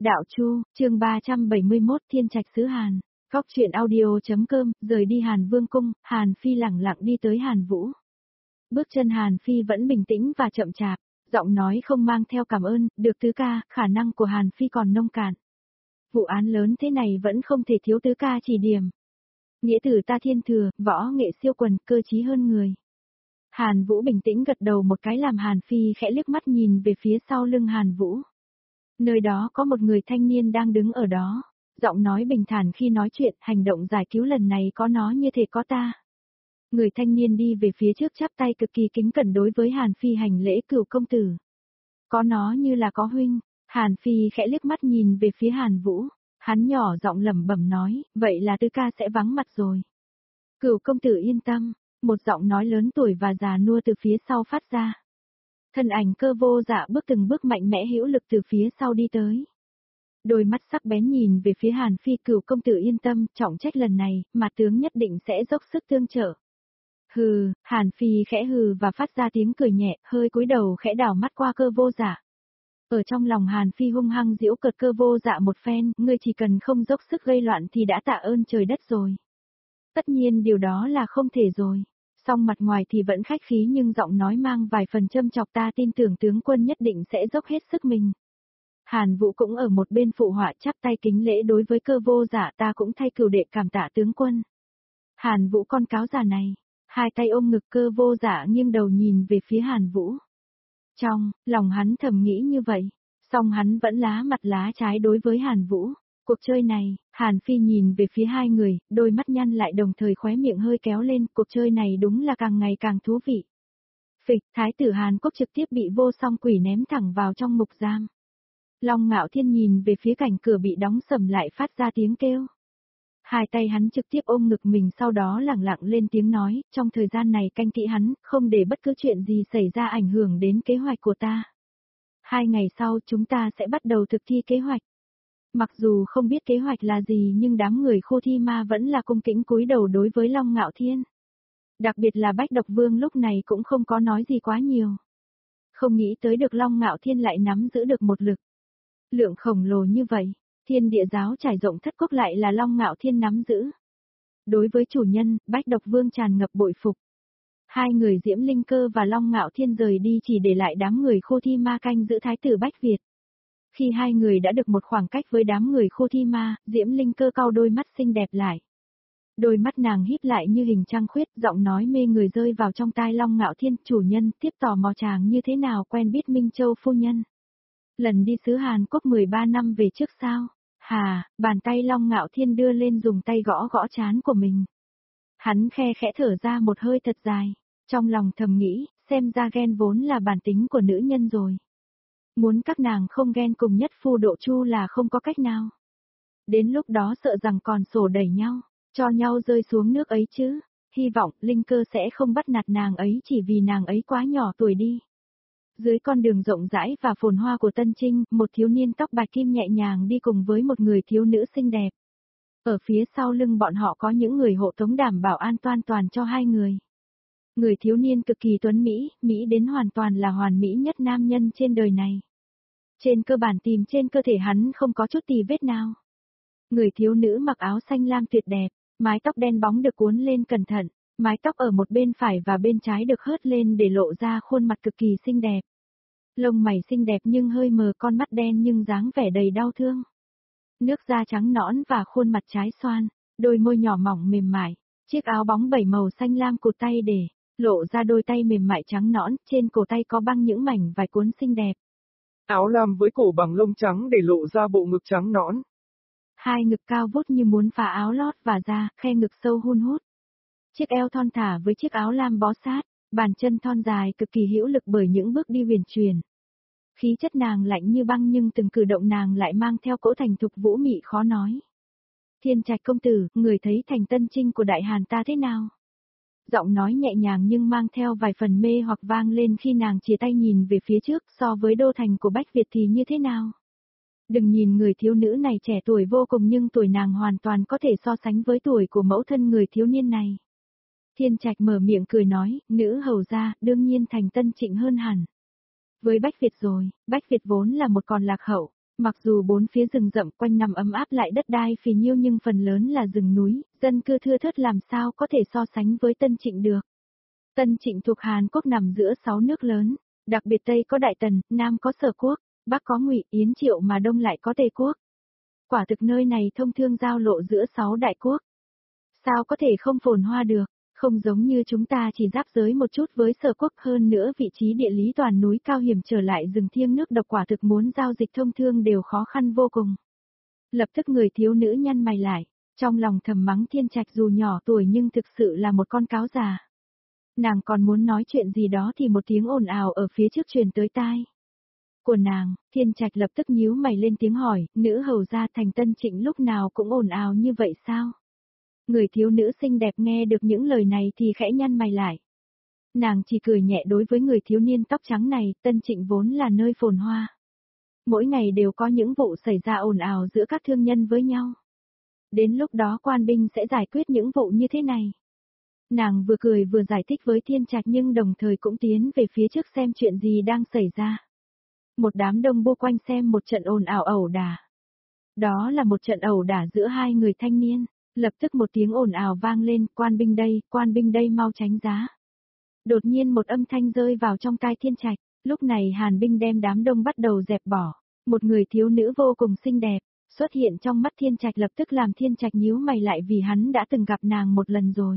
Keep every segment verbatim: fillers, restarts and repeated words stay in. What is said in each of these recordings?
Đạo Chu, chương ba trăm bảy mươi mốt Thiên Trạch xứ Hàn. Góc truyện audio.com, rời đi Hàn Vương cung, Hàn Phi lẳng lặng đi tới Hàn Vũ. Bước chân Hàn Phi vẫn bình tĩnh và chậm chạp, giọng nói không mang theo cảm ơn, được tứ ca, khả năng của Hàn Phi còn nông cạn. Vụ án lớn thế này vẫn không thể thiếu tứ ca chỉ điểm. Nghĩa tử ta thiên thừa, võ nghệ siêu quần, cơ trí hơn người. Hàn Vũ bình tĩnh gật đầu một cái làm Hàn Phi khẽ liếc mắt nhìn về phía sau lưng Hàn Vũ. Nơi đó có một người thanh niên đang đứng ở đó, giọng nói bình thản khi nói chuyện, hành động giải cứu lần này có nó như thể có ta. Người thanh niên đi về phía trước chắp tay cực kỳ kính cẩn đối với Hàn Phi hành lễ cửu công tử. Có nó như là có huynh, Hàn Phi khẽ liếc mắt nhìn về phía Hàn Vũ, hắn nhỏ giọng lẩm bẩm nói, vậy là tứ ca sẽ vắng mặt rồi. Cửu công tử yên tâm, một giọng nói lớn tuổi và già nua từ phía sau phát ra. Thân ảnh Cơ Vô Dạ bước từng bước mạnh mẽ hữu lực từ phía sau đi tới. Đôi mắt sắc bén nhìn về phía Hàn Phi, cửu công tử yên tâm, trọng trách lần này, mà tướng nhất định sẽ dốc sức tương trợ. Hừ, Hàn Phi khẽ hừ và phát ra tiếng cười nhẹ, hơi cúi đầu khẽ đảo mắt qua Cơ Vô Dạ. Ở trong lòng Hàn Phi hung hăng giễu cợt Cơ Vô Dạ một phen, ngươi chỉ cần không dốc sức gây loạn thì đã tạ ơn trời đất rồi. Tất nhiên điều đó là không thể rồi. Song mặt ngoài thì vẫn khách khí nhưng giọng nói mang vài phần châm chọc, ta tin tưởng tướng quân nhất định sẽ dốc hết sức mình. Hàn Vũ cũng ở một bên phụ họa chắp tay kính lễ đối với Cơ Vô Dạ, ta cũng thay cửu đệ cảm tạ tướng quân. Hàn Vũ con cáo già này, hai tay ôm ngực, Cơ Vô Dạ nghiêng đầu nhìn về phía Hàn Vũ. Trong lòng hắn thầm nghĩ như vậy, song hắn vẫn lá mặt lá trái đối với Hàn Vũ. Cuộc chơi này, Hàn Phi nhìn về phía hai người, đôi mắt nhăn lại đồng thời khóe miệng hơi kéo lên, cuộc chơi này đúng là càng ngày càng thú vị. Phịch, thái tử Hàn Quốc trực tiếp bị Vô Song Quỷ ném thẳng vào trong ngục giam. Long Ngạo Thiên nhìn về phía cảnh cửa bị đóng sầm lại phát ra tiếng kêu. Hai tay hắn trực tiếp ôm ngực mình, sau đó lẳng lặng lên tiếng nói, trong thời gian này canh kỹ hắn, không để bất cứ chuyện gì xảy ra ảnh hưởng đến kế hoạch của ta. Hai ngày sau chúng ta sẽ bắt đầu thực thi kế hoạch. Mặc dù không biết kế hoạch là gì nhưng đám người Khô Thi Ma vẫn là cung kính cúi đầu đối với Long Ngạo Thiên. Đặc biệt là Bách Độc Vương lúc này cũng không có nói gì quá nhiều. Không nghĩ tới được Long Ngạo Thiên lại nắm giữ được một lực lượng khổng lồ như vậy, Thiên Địa Giáo trải rộng thất quốc lại là Long Ngạo Thiên nắm giữ. Đối với chủ nhân, Bách Độc Vương tràn ngập bội phục. Hai người Diễm Linh Cơ và Long Ngạo Thiên rời đi chỉ để lại đám người Khô Thi Ma canh giữ thái tử Bách Việt. Khi hai người đã được một khoảng cách với đám người Khô Thi Ma, Diễm Linh Cơ cau đôi mắt xinh đẹp lại. Đôi mắt nàng híp lại như hình trăng khuyết, giọng nói mê người rơi vào trong tai Long Ngạo Thiên, chủ nhân, tiếp tò mò chàng như thế nào quen biết Minh Châu phu nhân. Lần đi xứ Hàn Quốc mười ba năm về trước sao? Hà, bàn tay Long Ngạo Thiên đưa lên dùng tay gõ gõ trán của mình. Hắn khe khẽ thở ra một hơi thật dài, trong lòng thầm nghĩ, xem ra ghen vốn là bản tính của nữ nhân rồi. Muốn các nàng không ghen cùng nhất phu Độ Chu là không có cách nào. Đến lúc đó sợ rằng còn sổ đẩy nhau, cho nhau rơi xuống nước ấy chứ. Hy vọng Linh Cơ sẽ không bắt nạt nàng ấy chỉ vì nàng ấy quá nhỏ tuổi đi. Dưới con đường rộng rãi và phồn hoa của Tân Trinh, một thiếu niên tóc bạch kim nhẹ nhàng đi cùng với một người thiếu nữ xinh đẹp. Ở phía sau lưng bọn họ có những người hộ tống đảm bảo an toàn toàn cho hai người. Người thiếu niên cực kỳ tuấn Mỹ, Mỹ đến hoàn toàn là hoàn mỹ nhất nam nhân trên đời này. Trên cơ bản tìm trên cơ thể hắn không có chút tì vết nào. Người thiếu nữ mặc áo xanh lam tuyệt đẹp, mái tóc đen bóng được cuốn lên cẩn thận, mái tóc ở một bên phải và bên trái được hớt lên để lộ ra khuôn mặt cực kỳ xinh đẹp. Lông mày xinh đẹp nhưng hơi mờ, con mắt đen nhưng dáng vẻ đầy đau thương. Nước da trắng nõn và khuôn mặt trái xoan, đôi môi nhỏ mỏng mềm mại, chiếc áo bóng bảy màu xanh lam cụt tay để lộ ra đôi tay mềm mại trắng nõn, trên cổ tay có băng những mảnh vải cuốn xinh đẹp. Áo lam với cổ bằng lông trắng để lộ ra bộ ngực trắng nõn. Hai ngực cao vút như muốn phá áo lót và da, khe ngực sâu hun hút. Chiếc eo thon thả với chiếc áo lam bó sát, bàn chân thon dài cực kỳ hữu lực bởi những bước đi huyền truyền. Khí chất nàng lạnh như băng nhưng từng cử động nàng lại mang theo cỗ thành thục vũ mị khó nói. Thiên Trạch công tử, người thấy thành Tân Trinh của Đại Hàn ta thế nào? Giọng nói nhẹ nhàng nhưng mang theo vài phần mê hoặc vang lên khi nàng chia tay nhìn về phía trước, so với đô thành của Bách Việt thì như thế nào? Đừng nhìn người thiếu nữ này trẻ tuổi vô cùng nhưng tuổi nàng hoàn toàn có thể so sánh với tuổi của mẫu thân người thiếu niên này. Thiên Trạch mở miệng cười nói, nữ hầu gia, đương nhiên thành Tân Trịnh hơn hẳn. Với Bách Việt rồi, Bách Việt vốn là một con lạc hậu, Mặc dù bốn phía rừng rậm quanh năm ấm áp lại đất đai phì nhiêu nhưng phần lớn là rừng núi, dân cư thưa thớt làm sao có thể so sánh với Tân Trịnh được. Tân Trịnh thuộc Hàn Quốc nằm giữa sáu nước lớn, đặc biệt Tây có Đại Tần, Nam có Sở Quốc, Bắc có Ngụy, Yến Triệu mà Đông lại có Tề Quốc. Quả thực nơi này thông thương giao lộ giữa sáu đại quốc. Sao có thể không phồn hoa được, không giống như chúng ta chỉ giáp giới một chút với Sở Quốc, hơn nữa vị trí địa lý toàn núi cao hiểm trở lại rừng thiêng nước độc, quả thực muốn giao dịch thông thương đều khó khăn vô cùng. Lập tức người thiếu nữ nhăn mày lại, trong lòng thầm mắng Thiên Trạch dù nhỏ tuổi nhưng thực sự là một con cáo già. Nàng còn muốn nói chuyện gì đó thì một tiếng ồn ào ở phía trước truyền tới tai của nàng. Thiên Trạch lập tức nhíu mày lên tiếng hỏi, nữ hầu gia thành Tân Trịnh lúc nào cũng ồn ào như vậy sao? Người thiếu nữ xinh đẹp nghe được những lời này thì khẽ nhăn mày lại. Nàng chỉ cười nhẹ đối với người thiếu niên tóc trắng này, Tân Trịnh vốn là nơi phồn hoa. Mỗi ngày đều có những vụ xảy ra ồn ào giữa các thương nhân với nhau. Đến lúc đó quan binh sẽ giải quyết những vụ như thế này. Nàng vừa cười vừa giải thích với Thiên Trạch nhưng đồng thời cũng tiến về phía trước xem chuyện gì đang xảy ra. Một đám đông bu quanh xem một trận ồn ào ẩu đả. Đó là một trận ẩu đả giữa hai người thanh niên. Lập tức một tiếng ồn ào vang lên, quan binh đây, quan binh đây mau tránh giá. Đột nhiên một âm thanh rơi vào trong tai Thiên Trạch, lúc này Hàn binh đem đám đông bắt đầu dẹp bỏ. Một người thiếu nữ vô cùng xinh đẹp, xuất hiện trong mắt Thiên Trạch lập tức làm Thiên Trạch nhíu mày lại vì hắn đã từng gặp nàng một lần rồi.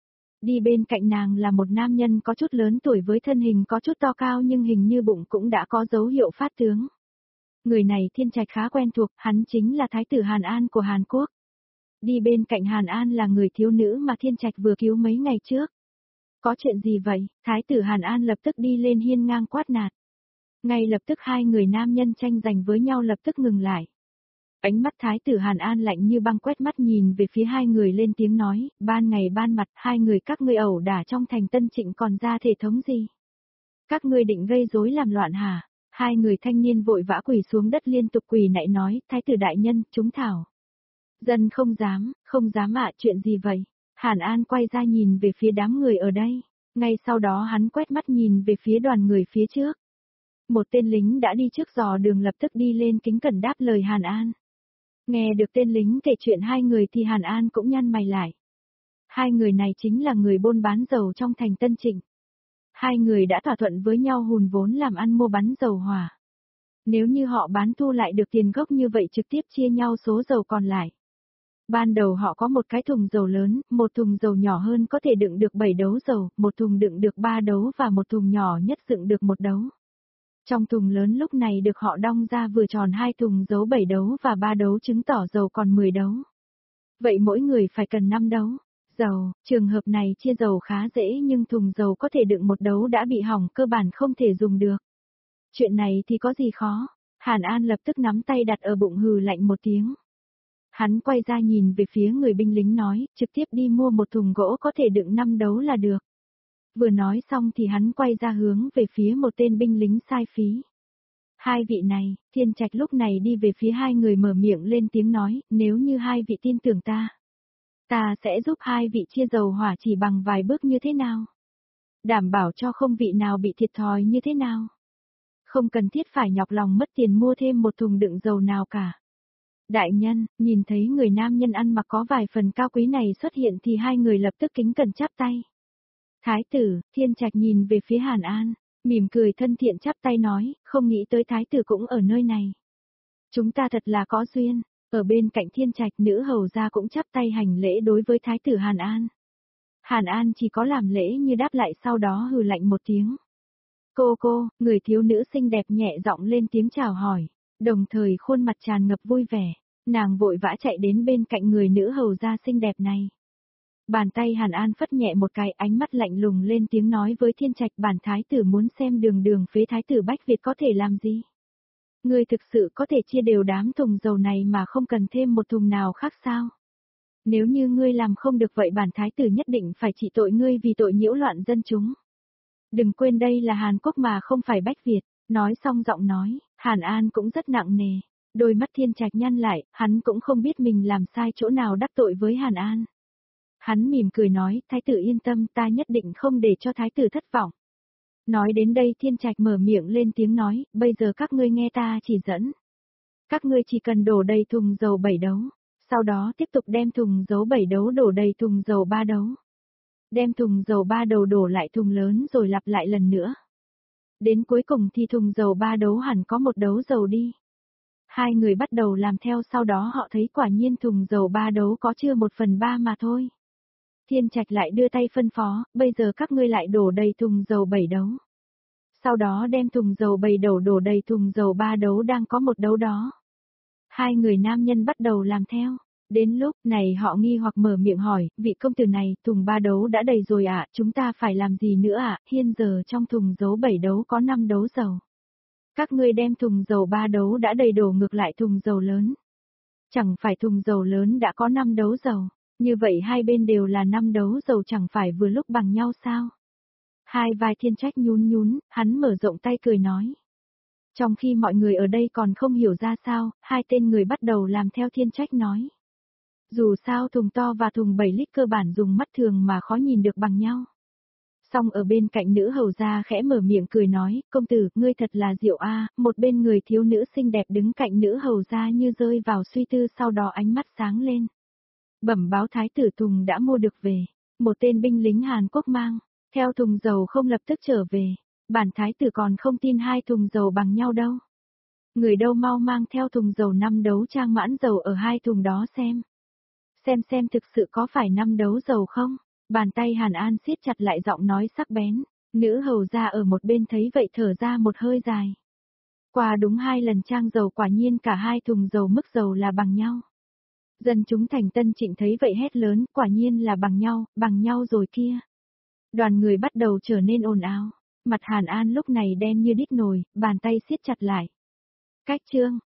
Đi bên cạnh nàng là một nam nhân có chút lớn tuổi với thân hình có chút to cao nhưng hình như bụng cũng đã có dấu hiệu phát tướng. Người này Thiên Trạch khá quen thuộc, hắn chính là Thái tử Hàn An của Hàn Quốc. Đi bên cạnh Hàn An là người thiếu nữ mà Thiên Trạch vừa cứu mấy ngày trước. Có chuyện gì vậy? Thái tử Hàn An lập tức đi lên hiên ngang quát nạt. Ngay lập tức hai người nam nhân tranh giành với nhau lập tức ngừng lại. Ánh mắt Thái tử Hàn An lạnh như băng quét mắt nhìn về phía hai người lên tiếng nói, ban ngày ban mặt hai người các ngươi ẩu đả trong thành Tân Trịnh còn ra thể thống gì? Các ngươi định gây rối làm loạn hả? Hai người thanh niên vội vã quỳ xuống đất liên tục quỳ nạy nói, Thái tử đại nhân, chúng thảo. Dân không dám, không dám ạ, chuyện gì vậy? Hàn An quay ra nhìn về phía đám người ở đây. Ngay sau đó hắn quét mắt nhìn về phía đoàn người phía trước. Một tên lính đã đi trước dò đường lập tức đi lên kính cẩn đáp lời Hàn An. Nghe được tên lính kể chuyện hai người thì Hàn An cũng nhăn mày lại. Hai người này chính là người buôn bán dầu trong thành Tân Trịnh. Hai người đã thỏa thuận với nhau hùn vốn làm ăn mua bán dầu hỏa. Nếu như họ bán thu lại được tiền gốc như vậy trực tiếp chia nhau số dầu còn lại. Ban đầu họ có một cái thùng dầu lớn, một thùng dầu nhỏ hơn có thể đựng được bảy đấu dầu, một thùng đựng được ba đấu và một thùng nhỏ nhất đựng được một đấu. Trong thùng lớn lúc này được họ đong ra vừa tròn hai thùng giấu bảy đấu và ba đấu chứng tỏ dầu còn mười đấu. Vậy mỗi người phải cần năm đấu dầu, trường hợp này chia dầu khá dễ nhưng thùng dầu có thể đựng một đấu đã bị hỏng cơ bản không thể dùng được. Chuyện này thì có gì khó? Hàn An lập tức nắm tay đặt ở bụng hừ lạnh một tiếng. Hắn quay ra nhìn về phía người binh lính nói, trực tiếp đi mua một thùng gỗ có thể đựng năm đấu là được. Vừa nói xong thì hắn quay ra hướng về phía một tên binh lính sai phí. Hai vị này, Thiên Trạch lúc này đi về phía hai người mở miệng lên tiếng nói, nếu như hai vị tin tưởng ta, ta sẽ giúp hai vị chia dầu hỏa chỉ bằng vài bước như thế nào. Đảm bảo cho không vị nào bị thiệt thòi như thế nào. Không cần thiết phải nhọc lòng mất tiền mua thêm một thùng đựng dầu nào cả. Đại nhân, nhìn thấy người nam nhân ăn mặc có vài phần cao quý này xuất hiện thì hai người lập tức kính cẩn chắp tay. Thái tử, Thiên Trạch nhìn về phía Hàn An, mỉm cười thân thiện chắp tay nói, không nghĩ tới thái tử cũng ở nơi này. Chúng ta thật là có duyên, ở bên cạnh Thiên Trạch nữ hầu gia cũng chắp tay hành lễ đối với thái tử Hàn An. Hàn An chỉ có làm lễ như đáp lại sau đó hừ lạnh một tiếng. Cô cô, người thiếu nữ xinh đẹp nhẹ giọng lên tiếng chào hỏi, đồng thời khuôn mặt tràn ngập vui vẻ, nàng vội vã chạy đến bên cạnh người nữ hầu gia xinh đẹp này. Bàn tay Hàn An phất nhẹ một cái, ánh mắt lạnh lùng lên tiếng nói với Thiên Trạch, bản thái tử muốn xem đường đường phế thái tử Bách Việt có thể làm gì. Ngươi thực sự có thể chia đều đám thùng dầu này mà không cần thêm một thùng nào khác sao? Nếu như ngươi làm không được vậy bản thái tử nhất định phải trị tội ngươi vì tội nhiễu loạn dân chúng. Đừng quên đây là Hàn Quốc mà không phải Bách Việt. Nói xong giọng nói, Hàn An cũng rất nặng nề. Đôi mắt Thiên Trạch nhăn lại, hắn cũng không biết mình làm sai chỗ nào đắc tội với Hàn An. Hắn mỉm cười nói, thái tử yên tâm, ta nhất định không để cho thái tử thất vọng. Nói đến đây Thiên Trạch mở miệng lên tiếng nói, bây giờ các ngươi nghe ta chỉ dẫn. Các ngươi chỉ cần đổ đầy thùng dầu bảy đấu, sau đó tiếp tục đem thùng dầu bảy đấu đổ đầy thùng dầu ba đấu. Đem thùng dầu ba đầu đổ lại thùng lớn rồi lặp lại lần nữa. Đến cuối cùng thì thùng dầu ba đấu hẳn có một đấu dầu đi. Hai người bắt đầu làm theo, sau đó họ thấy quả nhiên thùng dầu ba đấu có chưa một phần ba mà thôi. Thiên Trạch lại đưa tay phân phó, bây giờ các ngươi lại đổ đầy thùng dầu bảy đấu. Sau đó đem thùng dầu bảy đầu đổ đầy thùng dầu ba đấu đang có một đấu đó. Hai người nam nhân bắt đầu làm theo. Đến lúc này họ nghi hoặc mở miệng hỏi, vị công tử này, thùng ba đấu đã đầy rồi ạ, à, chúng ta phải làm gì nữa ạ, à? Hiện giờ trong thùng dầu bảy đấu có năm đấu dầu. Các ngươi đem thùng dầu ba đấu đã đầy đổ ngược lại thùng dầu lớn. Chẳng phải thùng dầu lớn đã có năm đấu dầu, như vậy hai bên đều là năm đấu dầu, chẳng phải vừa lúc bằng nhau sao? Hai vai Thiên Trách nhún nhún, hắn mở rộng tay cười nói. Trong khi mọi người ở đây còn không hiểu ra sao, hai tên người bắt đầu làm theo Thiên Trách nói. Dù sao thùng to và thùng bảy lít cơ bản dùng mắt thường mà khó nhìn được bằng nhau. Xong ở bên cạnh nữ hầu gia khẽ mở miệng cười nói, công tử, ngươi thật là diệu a. Một bên người thiếu nữ xinh đẹp đứng cạnh nữ hầu gia như rơi vào suy tư, sau đó ánh mắt sáng lên. Bẩm báo thái tử, thùng đã mua được về. Một tên binh lính Hàn Quốc mang theo thùng dầu không lập tức trở về. Bản thái tử còn không tin hai thùng dầu bằng nhau đâu. Người đâu mau mang theo thùng dầu năm đấu trang mãn dầu ở hai thùng đó xem. Xem xem thực sự có phải năm đấu dầu không? Bàn tay Hàn An siết chặt lại, giọng nói sắc bén. Nữ hầu gia ở một bên thấy vậy thở ra một hơi dài. Qua đúng hai lần trang dầu, quả nhiên cả hai thùng dầu mức dầu là bằng nhau. Dân chúng thành Tân Trịnh thấy vậy hét lớn, quả nhiên là bằng nhau, bằng nhau rồi kia. Đoàn người bắt đầu trở nên ồn ào. Mặt Hàn An lúc này đen như đít nồi, bàn tay siết chặt lại. Cách chương.